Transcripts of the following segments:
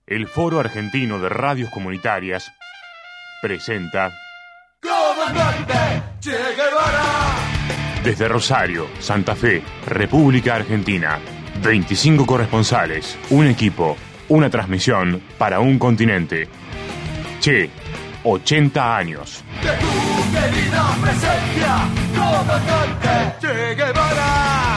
El Foro Argentino de Radios Comunitarias presenta ¡Comandante Che Guevara! Desde Rosario, Santa Fe, República Argentina, 25 corresponsales, un equipo, una transmisión para un continente. Che, 80 años. De tu querida presencia, comandante Che Guevara.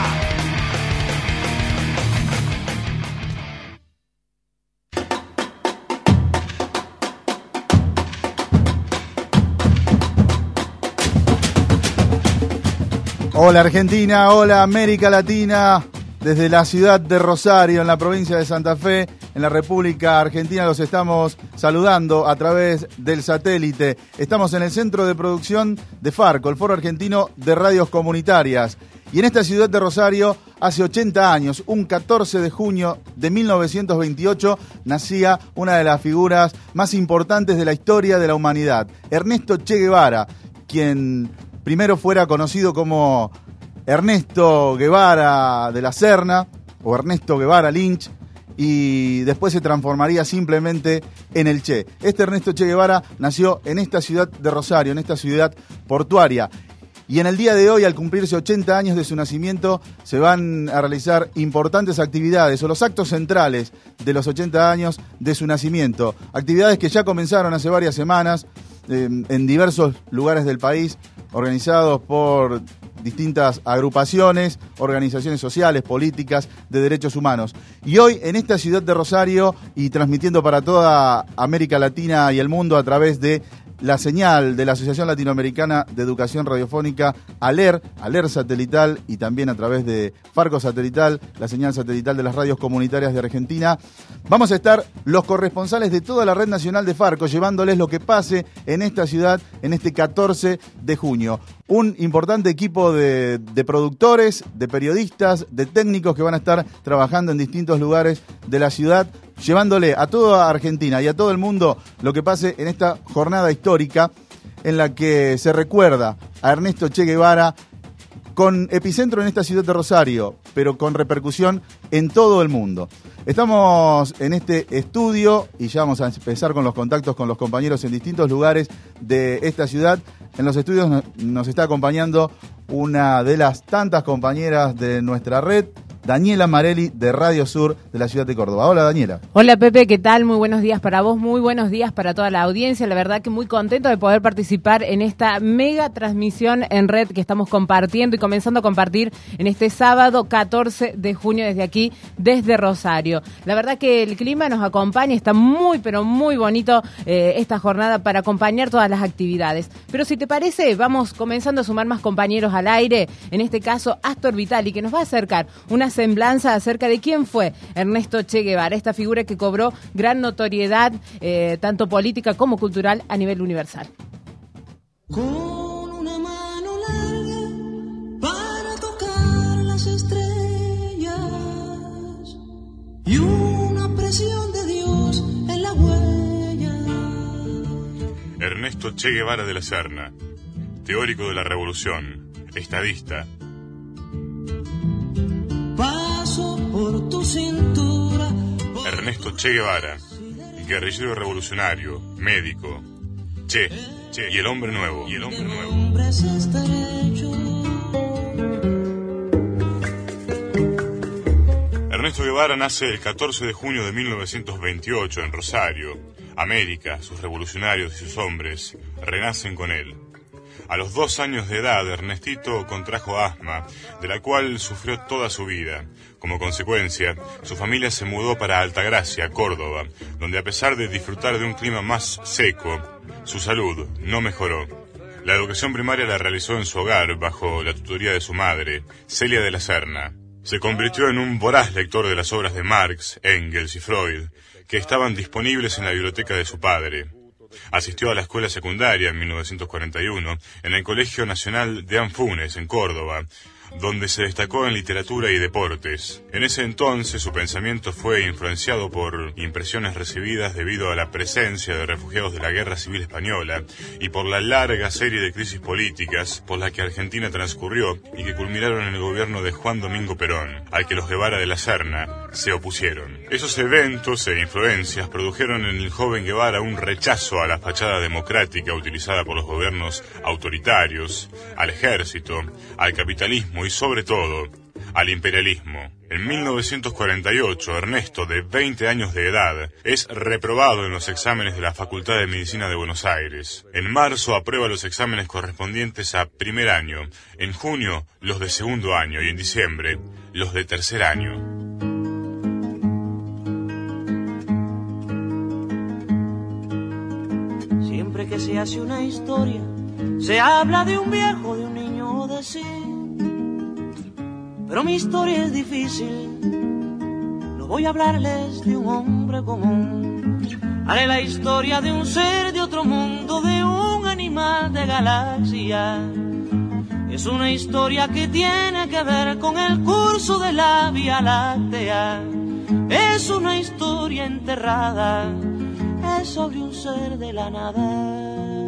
Hola Argentina, hola América Latina, desde la ciudad de Rosario, en la provincia de Santa Fe, en la República Argentina, los estamos saludando a través del satélite. Estamos en el centro de producción de Farco, el Foro Argentino de Radios Comunitarias. Y en esta ciudad de Rosario, hace 80 años, un 14 de junio de 1928, nacía una de las figuras más importantes de la historia de la humanidad, Ernesto Che Guevara, quien primero fuera conocido como Ernesto Guevara de la Serna o Ernesto Guevara Lynch, y después se transformaría simplemente en el Che. Este Ernesto Che Guevara nació en esta ciudad de Rosario, en esta ciudad portuaria. Y en el día de hoy, al cumplirse 80 años de su nacimiento, se van a realizar importantes actividades o los actos centrales de los 80 años de su nacimiento. Actividades que ya comenzaron hace varias semanas en diversos lugares del país, organizados por distintas agrupaciones, organizaciones sociales, políticas, de derechos humanos. Y hoy en esta ciudad de Rosario y transmitiendo para toda América Latina y el mundo a través de la señal de la Asociación Latinoamericana de Educación Radiofónica, ALER satelital, y también a través de Farco satelital, la señal satelital de las radios comunitarias de Argentina, vamos a estar los corresponsales de toda la red nacional de Farco, llevándoles lo que pase en esta ciudad en este 14 de junio. Un importante equipo de productores, de periodistas, de técnicos que van a estar trabajando en distintos lugares de la ciudad, llevándole a toda Argentina y a todo el mundo lo que pase en esta jornada histórica en la que se recuerda a Ernesto Che Guevara, con epicentro en esta ciudad de Rosario, pero con repercusión en todo el mundo. Estamos en este estudio y ya vamos a empezar con los contactos con los compañeros en distintos lugares de esta ciudad. En los estudios nos está acompañando una de las tantas compañeras de nuestra red, Daniela Marelli, de Radio Sur de la ciudad de Córdoba. Hola, Daniela. Hola, Pepe, ¿qué tal? Muy buenos días para vos, muy buenos días para toda la audiencia. La verdad que muy contento de poder participar en esta mega transmisión en red que estamos compartiendo y comenzando a compartir en este sábado 14 de junio desde aquí, desde Rosario. La verdad que el clima nos acompaña, está muy, pero muy bonito esta jornada para acompañar todas las actividades. Pero si te parece, vamos comenzando a sumar más compañeros al aire, en este caso Astor Vitali, que nos va a acercar una semblanza acerca de quién fue Ernesto Che Guevara, esta figura que cobró gran notoriedad, tanto política como cultural, a nivel universal. Con una mano larga para tocar las estrellas y una presión de Dios en la huella. Ernesto Che Guevara de la Serna, teórico de la revolución, estadista. Paso por tu cintura. Ernesto Che Guevara, guerrillero revolucionario, médico. Che, y el hombre nuevo, Hombres estrechos. Ernesto Guevara nace el 14 de junio de 1928 en Rosario. América, sus revolucionarios y sus hombres renacen con él. A los 2 años de edad, Ernestito contrajo asma, de la cual sufrió toda su vida. Como consecuencia, su familia se mudó para Altagracia, Córdoba, donde a pesar de disfrutar de un clima más seco, su salud no mejoró. La educación primaria la realizó en su hogar, bajo la tutoría de su madre, Celia de la Serna. Se convirtió en un voraz lector de las obras de Marx, Engels y Freud, que estaban disponibles en la biblioteca de su padre. Asistió a la escuela secundaria en 1941 en el Colegio Nacional de Anfunes, en Córdoba, donde se destacó en literatura y deportes. En ese entonces su pensamiento fue influenciado por impresiones recibidas debido a la presencia de refugiados de la Guerra Civil Española y por la larga serie de crisis políticas por la que Argentina transcurrió y que culminaron en el gobierno de Juan Domingo Perón, al que los Guevara de la Serna se opusieron. Esos eventos e influencias produjeron en el joven Guevara un rechazo a la fachada democrática utilizada por los gobiernos autoritarios, al ejército, al capitalismo y sobre todo al imperialismo. En 1948, Ernesto, de 20 años de edad, es reprobado en los exámenes de la Facultad de Medicina de Buenos Aires. En marzo aprueba los exámenes correspondientes a primer año, en junio los de segundo año y en diciembre los de tercer año. Siempre que se hace una historia, se habla de un viejo, de un niño o de sí. Pero mi historia es difícil, no voy a hablarles de un hombre común. Haré la historia de un ser de otro mundo, de un animal de galaxia. Es una historia que tiene que ver con el curso de la Vía Láctea. Es una historia enterrada, es sobre un ser de la nada.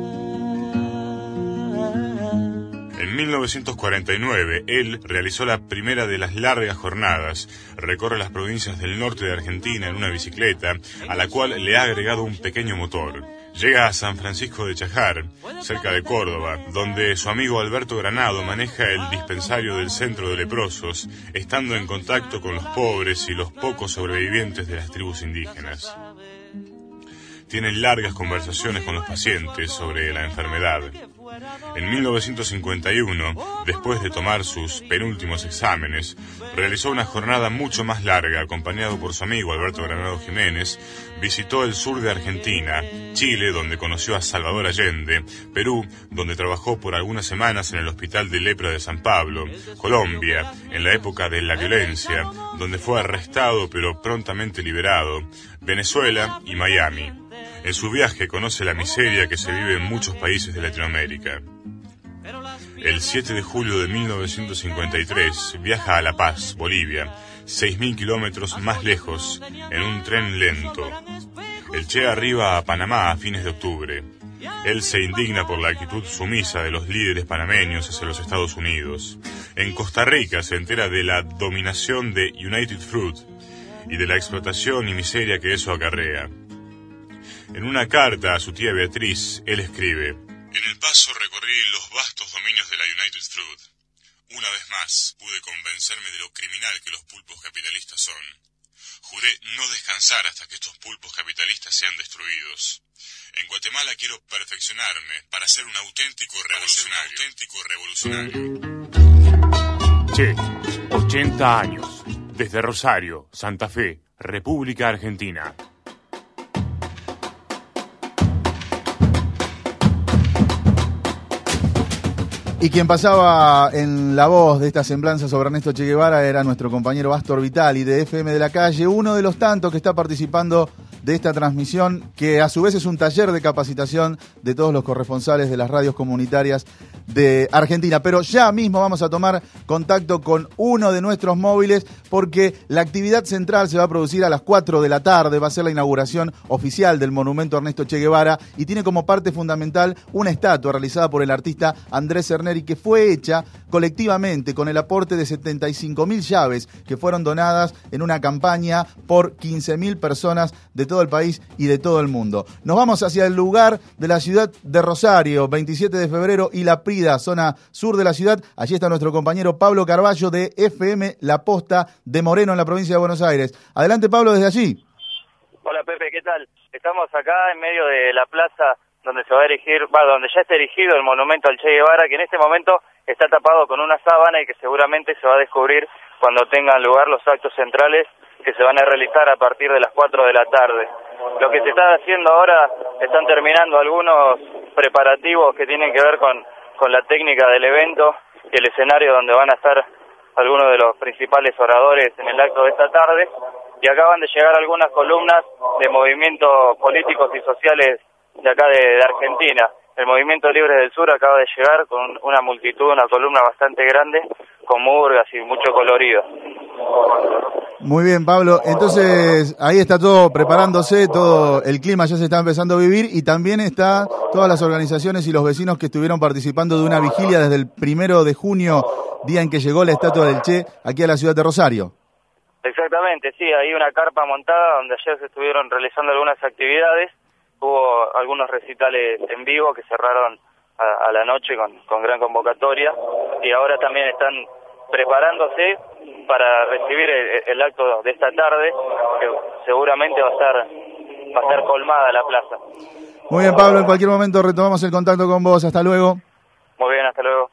En 1949, él realizó la primera de las largas jornadas. Recorre las provincias del norte de Argentina en una bicicleta, a la cual le ha agregado un pequeño motor. Llega a San Francisco de Chajar, cerca de Córdoba, donde su amigo Alberto Granado maneja el dispensario del centro de leprosos, estando en contacto con los pobres y los pocos sobrevivientes de las tribus indígenas. Tiene largas conversaciones con los pacientes sobre la enfermedad. En 1951, después de tomar sus penúltimos exámenes, realizó una jornada mucho más larga, acompañado por su amigo Alberto Granado Jiménez. Visitó el sur de Argentina, Chile, donde conoció a Salvador Allende, Perú, donde trabajó por algunas semanas en el Hospital de Lepra de San Pablo, Colombia, en la época de la violencia, donde fue arrestado pero prontamente liberado, Venezuela y Miami. En su viaje conoce la miseria que se vive en muchos países de Latinoamérica. El 7 de julio de 1953 viaja a La Paz, Bolivia, 6.000 kilómetros más lejos, en un tren lento. El Che arriba a Panamá a fines de octubre. Él se indigna por la actitud sumisa de los líderes panameños hacia los Estados Unidos. En Costa Rica se entera de la dominación de United Fruit y de la explotación y miseria que eso acarrea. En una carta a su tía Beatriz, él escribe: En El Paso recorrí los vastos dominios de la United Fruit. Una vez más pude convencerme de lo criminal que los pulpos capitalistas son. Juré no descansar hasta que estos pulpos capitalistas sean destruidos. En Guatemala quiero perfeccionarme para ser un auténtico revolucionario. Che, 80 años. Desde Rosario, Santa Fe, República Argentina. Y quien pasaba en la voz de esta semblanza sobre Ernesto Che Guevara era nuestro compañero Astor Vitali de FM de la Calle, uno de los tantos que está participando de esta transmisión, que a su vez es un taller de capacitación de todos los corresponsales de las radios comunitarias de Argentina. Pero ya mismo vamos a tomar contacto con uno de nuestros móviles, porque la actividad central se va a producir a las 4 de la tarde, va a ser la inauguración oficial del monumento a Ernesto Che Guevara, y tiene como parte fundamental una estatua realizada por el artista Andrés Erneri, que fue hecha colectivamente con el aporte de 75.000 llaves que fueron donadas en una campaña por 15.000 personas de todo el país y de todo el mundo. Nos vamos hacia el lugar de la ciudad de Rosario, 27 de febrero y La Prida, zona sur de la ciudad. Allí está nuestro compañero Pablo Carballo de FM La Posta de Moreno, en la provincia de Buenos Aires. Adelante, Pablo, desde allí. Hola, Pepe, ¿qué tal? Estamos acá en medio de la plaza donde se va a erigir, donde ya está erigido el monumento al Che Guevara, que en este momento está tapado con una sábana y que seguramente se va a descubrir cuando tengan lugar los actos centrales que se van a realizar a partir de las 4 de la tarde. Lo que se está haciendo ahora, están terminando algunos preparativos que tienen que ver con la técnica del evento y el escenario donde van a estar algunos de los principales oradores en el acto de esta tarde, y acaban de llegar algunas columnas de movimientos políticos y sociales de acá de Argentina. El Movimiento Libre del Sur acaba de llegar con una multitud, una columna bastante grande, con murgas y mucho colorido. Muy bien, Pablo. Entonces, ahí está todo preparándose, todo el clima ya se está empezando a vivir y también está todas las organizaciones y los vecinos que estuvieron participando de una vigilia desde el 1 de junio, día en que llegó la estatua del Che aquí a la ciudad de Rosario. Exactamente, sí, hay una carpa montada donde ayer se estuvieron realizando algunas actividades, hubo algunos recitales en vivo que cerraron a la noche con gran convocatoria y ahora también están preparándose para recibir el acto de esta tarde, que seguramente va a estar colmada la plaza. Muy bien, Pablo, en cualquier momento retomamos el contacto con vos. Hasta luego. Muy bien, hasta luego.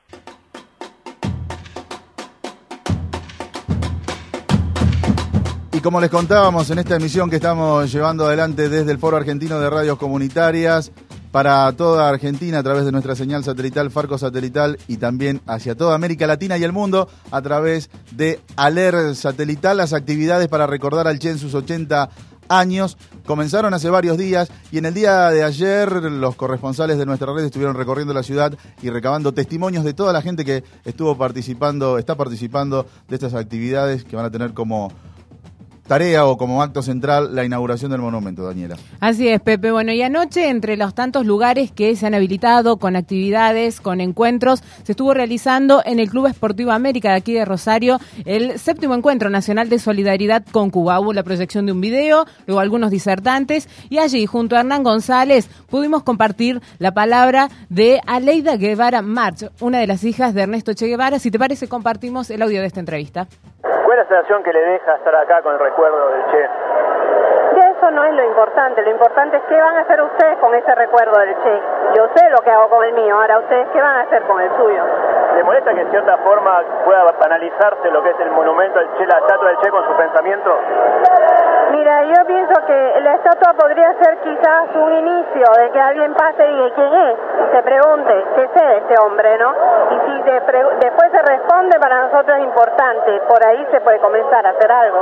Y como les contábamos en esta emisión que estamos llevando adelante desde el Foro Argentino de Radios Comunitarias para toda Argentina a través de nuestra señal satelital Farco Satelital y también hacia toda América Latina y el mundo a través de Aler Satelital, las actividades para recordar al Che en sus 80 años comenzaron hace varios días y en el día de ayer los corresponsales de nuestra red estuvieron recorriendo la ciudad y recabando testimonios de toda la gente que está participando de estas actividades que van a tener como tarea o como acto central la inauguración del monumento, Daniela. Así es, Pepe. Bueno, y anoche, entre los tantos lugares que se han habilitado con actividades, con encuentros, se estuvo realizando en el Club Esportivo América de aquí de Rosario el 7º Encuentro Nacional de Solidaridad con Cuba. Hubo la proyección de un video, luego algunos disertantes, y allí, junto a Hernán González, pudimos compartir la palabra de Aleida Guevara March, una de las hijas de Ernesto Che Guevara. Si te parece, compartimos el audio de esta entrevista. ¿Cuál es la sensación que le deja estar acá con el recuerdo del Che? Y eso no es lo importante es qué van a hacer ustedes con ese recuerdo del Che. Yo sé lo que hago con el mío, ahora ustedes qué van a hacer con el suyo. ¿Le molesta que en cierta forma pueda banalizarse lo que es el monumento al Che, la estatua del Che con su pensamiento? Mira, yo pienso que la estatua podría ser quizás un inicio de que alguien pase y diga quién es, y se pregunte qué sé de este hombre, ¿no? Y si después se responde, para nosotros es importante, por ahí se puede comenzar a hacer algo.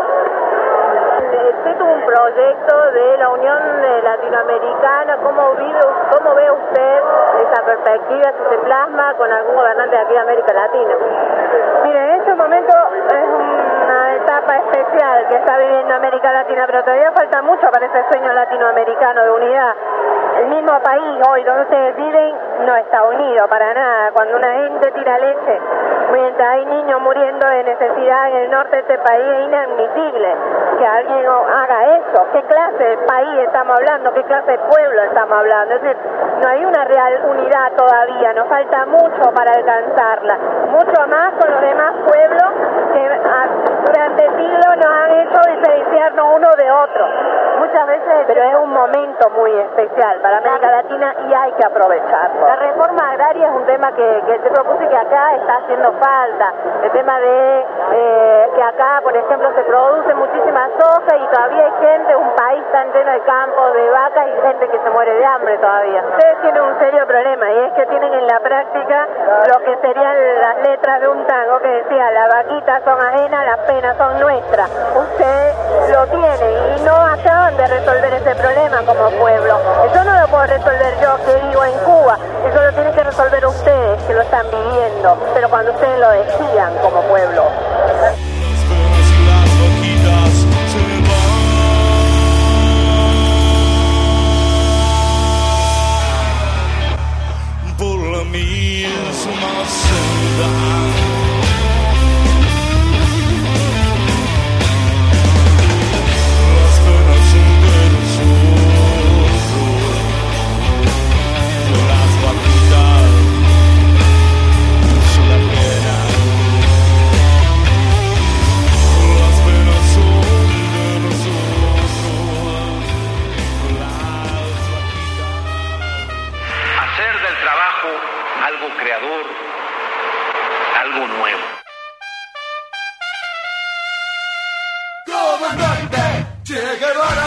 Usted tuvo un proyecto de la Unión Latinoamericana, ¿cómo ve usted esa perspectiva, si se plasma con algún gobernante de aquí de América Latina? Mire, en este momento es una etapa especial que está viviendo América Latina, pero todavía falta mucho para ese sueño latinoamericano de unidad. El mismo país hoy donde ustedes viven no está unido para nada. Cuando una gente tira leche, mientras hay niños muriendo de necesidad en el norte de este país, es inadmisible que alguien haga eso. ¿Qué clase de país estamos hablando? ¿Qué clase de pueblo estamos hablando? Es decir, no hay una real unidad todavía, nos falta mucho para alcanzarla, mucho más con los demás pueblos que durante siglos nos han hecho diferenciarnos uno de otro. Muchas veces, pero es un momento muy especial para América Latina y hay que aprovecharlo. La reforma agraria es un tema que te propuse que acá está haciendo falta. El tema de que acá, por ejemplo, se produce muchísima soja y todavía hay gente, un país tan lleno de campos, de vacas y gente que se muere de hambre todavía. Ustedes tienen un serio problema y es que tienen en la práctica lo que serían las letras de un tango que decía: las vaquitas son ajenas, las penas son nuestras. Ustedes lo tienen y no acaban de resolver ese problema como pueblo. Eso no lo puedo resolver yo que vivo en Cuba, eso lo tienen que resolver ustedes que lo están viviendo, pero cuando ustedes lo decidan como pueblo. Por la misma senda. Algo creador, algo nuevo. Comandante Che Guevara.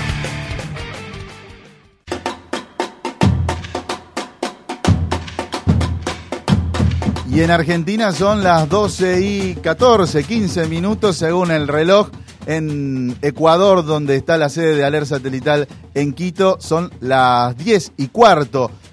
Y en Argentina son las 12:14, 15 minutos según el reloj. En Ecuador, donde está la sede de Aler Satelital en Quito, son las 10:15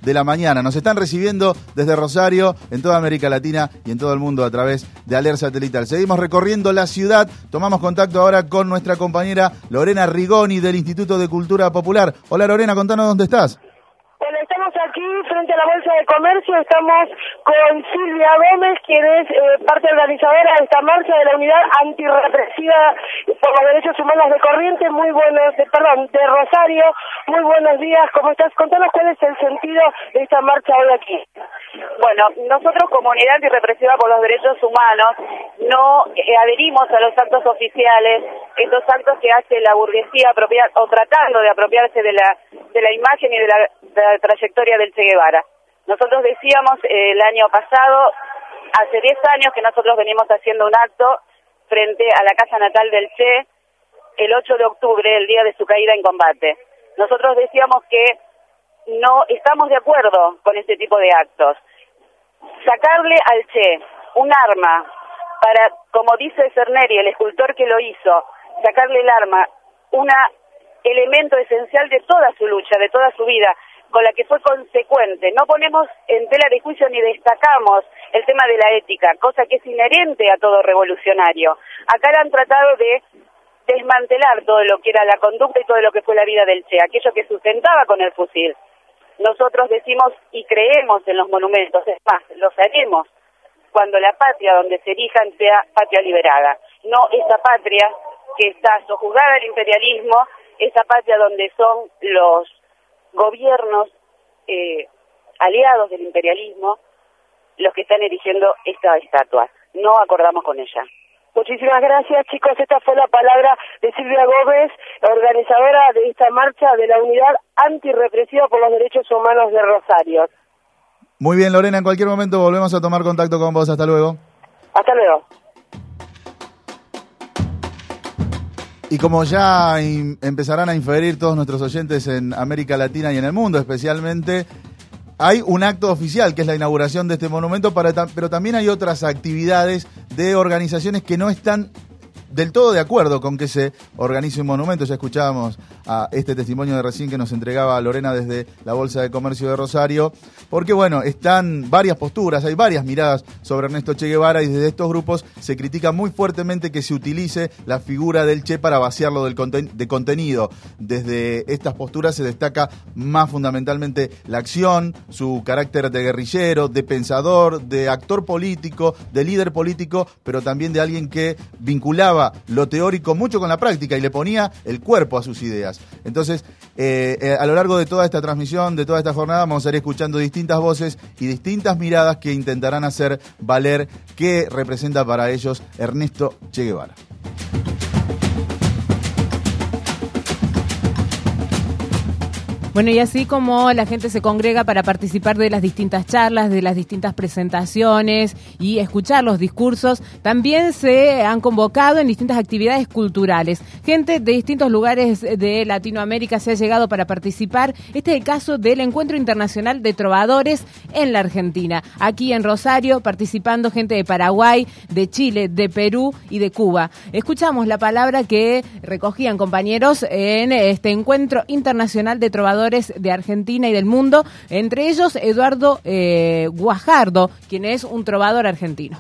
de la mañana. Nos están recibiendo desde Rosario, en toda América Latina y en todo el mundo a través de Aler Satelital. Seguimos recorriendo la ciudad. Tomamos contacto ahora con nuestra compañera Lorena Rigoni del Instituto de Cultura Popular. Hola Lorena, contanos dónde estás. Bueno, estamos aquí frente a la Bolsa de Comercio, estamos con Silvia Gómez, quien es parte organizadora de esta marcha de la Unidad Antirrepresiva por los Derechos Humanos de Corrientes, de Rosario. Muy buenos días, ¿cómo estás? Contanos cuál es el sentido de esta marcha hoy aquí. Bueno, nosotros como Unidad Antirrepresiva por los Derechos Humanos no adherimos a los actos oficiales, estos actos que hace la burguesía tratando de apropiarse de la imagen y de la trayectoria del Che Guevara. Nosotros decíamos el año pasado, hace 10 años que nosotros venimos haciendo un acto frente a la casa natal del Che, el 8 de octubre, el día de su caída en combate. Nosotros decíamos que no estamos de acuerdo con este tipo de actos. Sacarle al Che un arma para, como dice Cerneri, el escultor que lo hizo, sacarle el arma, un elemento esencial de toda su lucha, de toda su vida, con la que fue consecuente. No ponemos en tela de juicio ni destacamos el tema de la ética, cosa que es inherente a todo revolucionario. Acá le han tratado de desmantelar todo lo que era la conducta y todo lo que fue la vida del Che, aquello que sustentaba con el fusil. Nosotros decimos y creemos en los monumentos, es más, los haremos cuando la patria donde se erijan sea patria liberada, no esa patria que está sojuzgada al imperialismo, esa patria donde son los gobiernos aliados del imperialismo los que están erigiendo esta estatua. No acordamos con ella. Muchísimas gracias, chicos. Esta fue la palabra de Silvia Gómez, organizadora de esta marcha de la Unidad Antirrepresiva por los Derechos Humanos de Rosario. Muy bien, Lorena, en cualquier momento volvemos a tomar contacto con vos. Hasta luego. Hasta luego. Y como ya empezarán a inferir todos nuestros oyentes en América Latina y en el mundo especialmente, hay un acto oficial que es la inauguración de este monumento, pero también hay otras actividades de organizaciones que no están del todo de acuerdo con que se organice un monumento. Ya escuchábamos a este testimonio de recién que nos entregaba Lorena desde la Bolsa de Comercio de Rosario, porque bueno, están varias posturas, hay varias miradas sobre Ernesto Che Guevara y desde estos grupos se critica muy fuertemente que se utilice la figura del Che para vaciarlo de contenido. Desde estas posturas se destaca más fundamentalmente la acción, su carácter de guerrillero, de pensador, de actor político, de líder político, pero también de alguien que vinculaba lo teórico mucho con la práctica y le ponía el cuerpo a sus ideas. Entonces, a lo largo de toda esta transmisión, de toda esta jornada, vamos a ir escuchando distintas voces y distintas miradas que intentarán hacer valer qué representa para ellos Ernesto Che Guevara. Bueno, y así como la gente se congrega para participar de las distintas charlas, de las distintas presentaciones y escuchar los discursos, también se han convocado en distintas actividades culturales. Gente de distintos lugares de Latinoamérica se ha llegado para participar. Este es el caso del Encuentro Internacional de Trovadores en la Argentina. Aquí en Rosario, participando gente de Paraguay, de Chile, de Perú y de Cuba. Escuchamos la palabra que recogían compañeros en este Encuentro Internacional de Trovadores de Argentina y del mundo, entre ellos Eduardo Guajardo, quien es un trovador argentino.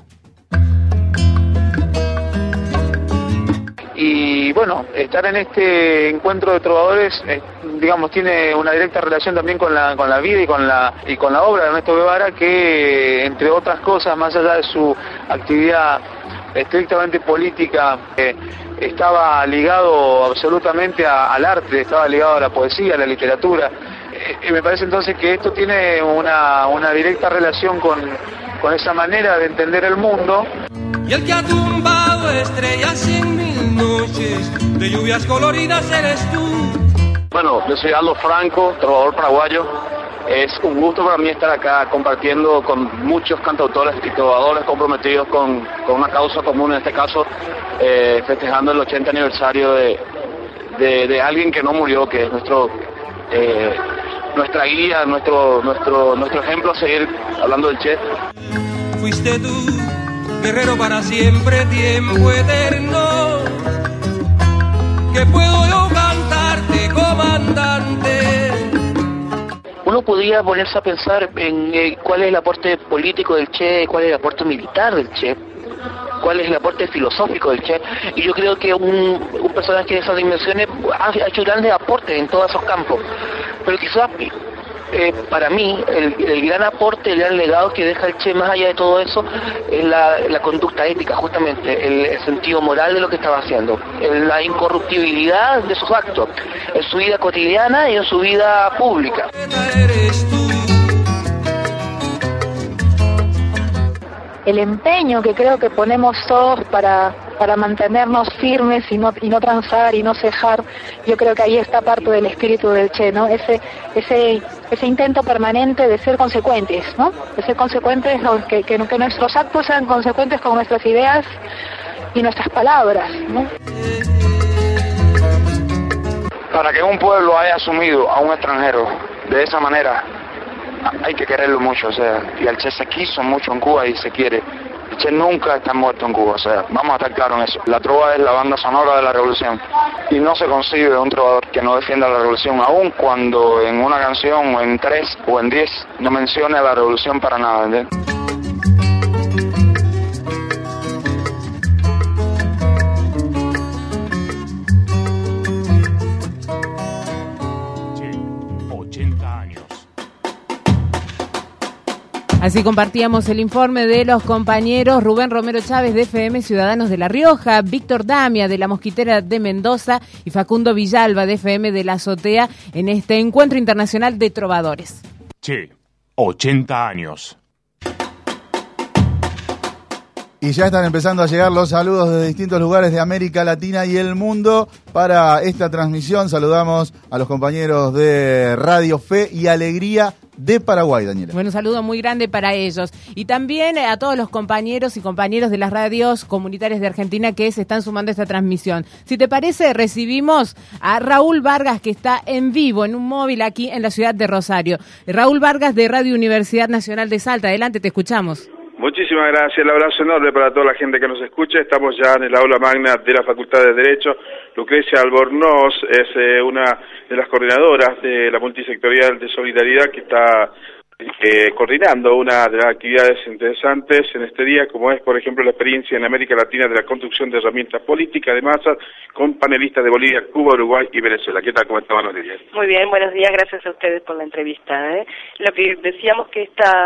Y bueno, estar en este encuentro de trovadores, digamos, tiene una directa relación también con la vida y con la obra de Ernesto Guevara, que entre otras cosas, más allá de su actividad estrictamente política, estaba ligado absolutamente al arte, estaba ligado a la poesía, a la literatura. Y me parece entonces que esto tiene una directa relación con esa manera de entender el mundo. Y el que ha tumbado estrellas en mil noches, de lluvias coloridas eres tú. Bueno, yo soy Aldo Franco, trovador paraguayo. Es un gusto para mí estar acá compartiendo con muchos cantautores y trovadores comprometidos con una causa común, en este caso festejando el 80 aniversario de alguien que no murió, que es nuestra guía, nuestro ejemplo a seguir, hablando del Che. Fuiste tú, guerrero para siempre, tiempo eterno, que puedo yo cantarte, comandante. uno podría ponerse a pensar en cuál es el aporte político del Che, cuál es el aporte militar del Che, cuál es el aporte filosófico del Che, y yo creo que un personaje de esas dimensiones ha hecho grandes aportes en todos esos campos, pero quizás para mí el gran aporte, el gran legado que deja el Che más allá de todo eso es la conducta ética, justamente el sentido moral de lo que estaba haciendo, la incorruptibilidad de sus actos en su vida cotidiana y en su vida pública. El empeño que creo que ponemos todos para mantenernos firmes y no transar y no cejar, yo creo que ahí está parte del espíritu del Che, ¿no? Ese intento permanente de ser consecuentes, ¿no? De ser consecuentes, que nuestros actos sean consecuentes con nuestras ideas y nuestras palabras, ¿no? Para que un pueblo haya asumido a un extranjero de esa manera, hay que quererlo mucho, o sea, y el Che se quiso mucho en Cuba y se quiere. El Che nunca está muerto en Cuba, o sea, vamos a estar claros en eso. La trova es la banda sonora de la revolución y no se concibe un trovador que no defienda la revolución, aun cuando en una canción o en 3 o en 10 no mencione a la revolución para nada, ¿entiendes? Así compartíamos el informe de los compañeros Rubén Romero Chávez de FM Ciudadanos de La Rioja, Víctor Damia de La Mosquitera de Mendoza y Facundo Villalba de FM de La Azotea en este Encuentro Internacional de Trovadores. Che, 80 años. Y ya están empezando a llegar los saludos de distintos lugares de América Latina y el mundo para esta transmisión. Saludamos a los compañeros de Radio Fe y Alegría de Paraguay, Daniela. Bueno, un saludo muy grande para ellos. Y también a todos los compañeros y compañeras de las radios comunitarias de Argentina que se están sumando a esta transmisión. Si te parece, recibimos a Raúl Vargas, que está en vivo en un móvil aquí en la ciudad de Rosario. Raúl Vargas de Radio Universidad Nacional de Salta. Adelante, te escuchamos. Muchísimas gracias, el abrazo enorme para toda la gente que nos escucha. Estamos ya en el aula magna de la Facultad de Derecho. Lucrecia Albornoz es una de las coordinadoras de la multisectorial de solidaridad que está coordinando una de las actividades interesantes en este día, como es, por ejemplo, la experiencia en América Latina de la construcción de herramientas políticas de masas con panelistas de Bolivia, Cuba, Uruguay y Venezuela. ¿Qué tal? ¿Cómo están? Buenos días. Muy bien, buenos días, gracias a ustedes por la entrevista. Lo que decíamos que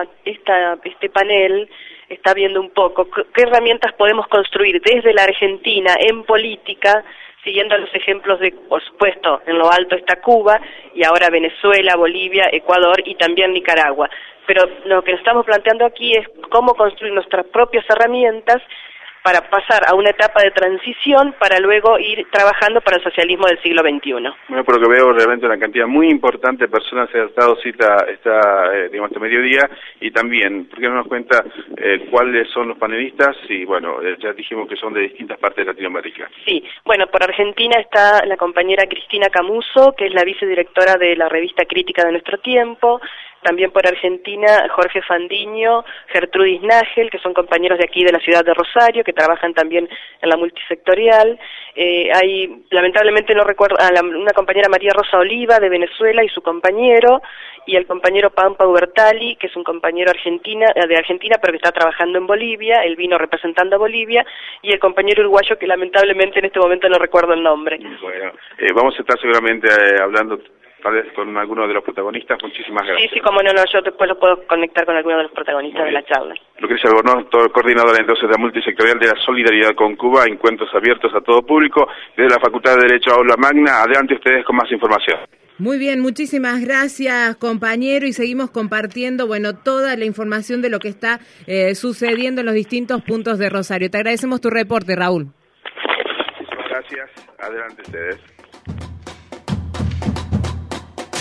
este panel está viendo un poco qué herramientas podemos construir desde la Argentina en política, siguiendo los ejemplos de, por supuesto, en lo alto está Cuba, y ahora Venezuela, Bolivia, Ecuador y también Nicaragua. Pero lo que nos estamos planteando aquí es cómo construir nuestras propias herramientas para pasar a una etapa de transición para luego ir trabajando para el socialismo del siglo XXI. Bueno, por lo que veo, realmente una cantidad muy importante de personas se ha dado cita este mediodía, y también, ¿por qué no nos cuenta cuáles son los panelistas? Y bueno, ya dijimos que son de distintas partes de Latinoamérica. Sí, bueno, por Argentina está la compañera Cristina Camuso, que es la vicedirectora de la revista Crítica de Nuestro Tiempo. También por Argentina, Jorge Fandiño, Gertrudis Nagel, que son compañeros de aquí de la ciudad de Rosario, que trabajan también en la multisectorial. Hay, lamentablemente no recuerdo, una compañera María Rosa Oliva de Venezuela y su compañero, y el compañero Pampa Ubertali, que es un compañero de Argentina, pero que está trabajando en Bolivia, él vino representando a Bolivia, y el compañero uruguayo, que lamentablemente en este momento no recuerdo el nombre. Bueno, vamos a estar seguramente hablando tal vez con alguno de los protagonistas. Muchísimas gracias. Sí, como no, yo después lo puedo conectar con alguno de los protagonistas de la charla. Lucrecia Albornoz, coordinadora entonces de la multisectorial de la solidaridad con Cuba, encuentros abiertos a todo público, desde la Facultad de Derecho Aula Magna. Adelante ustedes con más información. Muy bien, muchísimas gracias, compañero, y seguimos compartiendo, toda la información de lo que está sucediendo en los distintos puntos de Rosario. Te agradecemos tu reporte, Raúl. Muchísimas gracias. Adelante ustedes.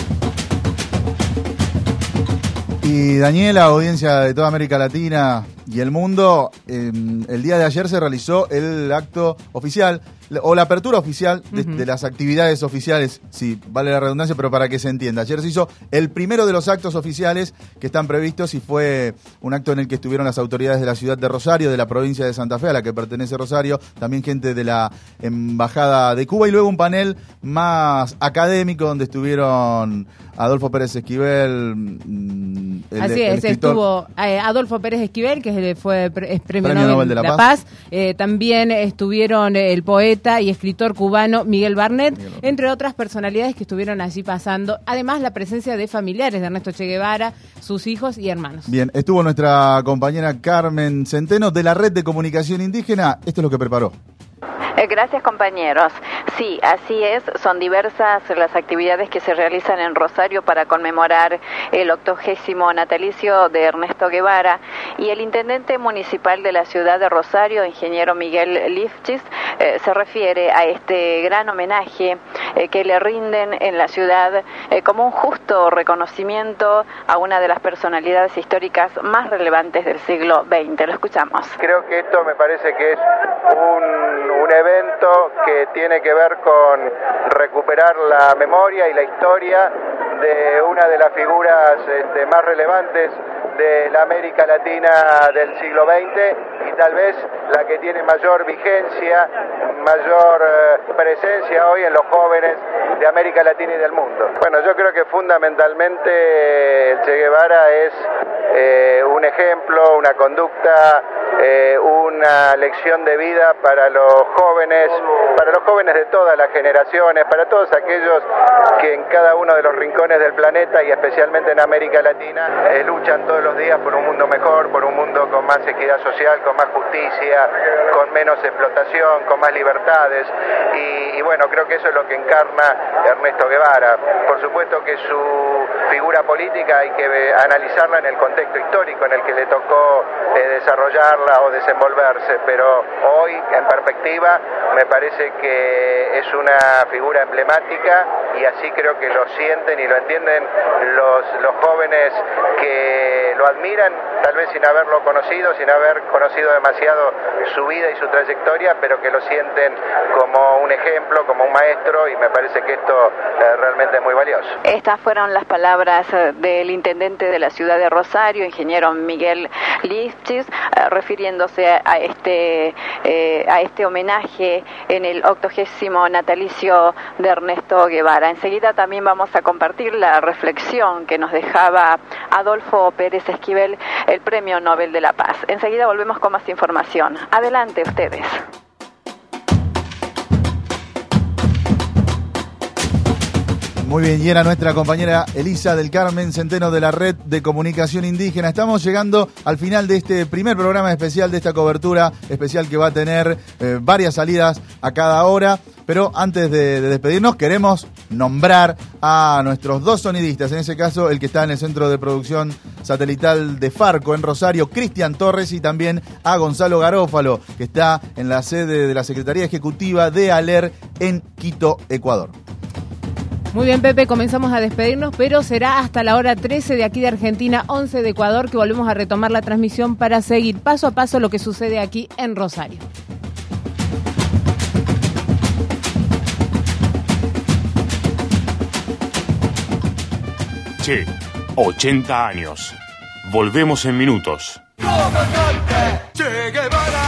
Y Daniela, audiencia de toda América Latina y y el mundo. El día de ayer se realizó el acto oficial, o la apertura oficial de las actividades oficiales, sí, vale la redundancia, pero para que se entienda. Ayer se hizo el primero de los actos oficiales que están previstos y fue un acto en el que estuvieron las autoridades de la ciudad de Rosario, de la provincia de Santa Fe, a la que pertenece Rosario, también gente de la Embajada de Cuba y luego un panel más académico donde estuvieron Adolfo Pérez Esquivel. Así es, estuvo Adolfo Pérez Esquivel, que fue premio Nobel de la Paz. También estuvieron el poeta y escritor cubano Miguel Barnet, entre otras personalidades que estuvieron allí pasando. Además, la presencia de familiares de Ernesto Che Guevara, sus hijos y hermanos. Bien, estuvo nuestra compañera Carmen Centeno de la Red de Comunicación Indígena. Esto es lo que preparó. Gracias, compañeros. Sí, así es, son diversas las actividades que se realizan en Rosario para conmemorar el 80º natalicio de Ernesto Guevara, y el intendente municipal de la ciudad de Rosario, ingeniero Miguel Lifchis, se refiere a este gran homenaje que le rinden en la ciudad como un justo reconocimiento a una de las personalidades históricas más relevantes del siglo XX. Lo escuchamos. Creo que esto me parece que es un evento que tiene que ver con recuperar la memoria y la historia de una de las figuras más relevantes de la América Latina del siglo XX y tal vez la que tiene mayor vigencia, mayor presencia hoy en los jóvenes de América Latina y del mundo. Bueno, yo creo que fundamentalmente el Che Guevara es un ejemplo, una conducta, una lección de vida para los jóvenes de todas las generaciones, para todos aquellos que en cada uno de los rincones del planeta y especialmente en América Latina luchan todos los días por un mundo mejor, por un mundo con más equidad social, con más justicia, con menos explotación, con más libertades y bueno, creo que eso es lo que encarna Ernesto Guevara. Por supuesto que su figura política hay que analizarla en el contexto histórico en el que le tocó desarrollarla o desenvolverse, pero hoy en perspectiva me parece que es una figura emblemática y así creo que lo sienten y lo entienden los jóvenes que lo admiran, tal vez sin haberlo conocido, sin haber conocido demasiado su vida y su trayectoria, pero que lo sienten como un ejemplo, como un maestro, y me parece que esto realmente es muy valioso. Estas fueron las palabras del intendente de la ciudad de Rosario, ingeniero Miguel Lifchis, refiriéndose a este homenaje en el 80º natalicio de Ernesto Guevara. Enseguida también vamos a compartir la reflexión que nos dejaba Adolfo Pérez Esquivel, el Premio Nobel de la Paz. Enseguida volvemos con más información. Adelante ustedes. Muy bien, y era nuestra compañera Elisa del Carmen Centeno de la Red de Comunicación Indígena. Estamos llegando al final de este primer programa especial, de esta cobertura especial que va a tener varias salidas a cada hora. Pero antes de despedirnos, queremos nombrar a nuestros dos sonidistas. En ese caso, el que está en el Centro de Producción Satelital de Farco en Rosario, Cristian Torres, y también a Gonzalo Garófalo, que está en la sede de la Secretaría Ejecutiva de ALER en Quito, Ecuador. Muy bien, Pepe, comenzamos a despedirnos, pero será hasta la hora 13 de aquí de Argentina, 11 de Ecuador, que volvemos a retomar la transmisión para seguir paso a paso lo que sucede aquí en Rosario. Che, 80 años. Volvemos en minutos. Comandante Che Guevara.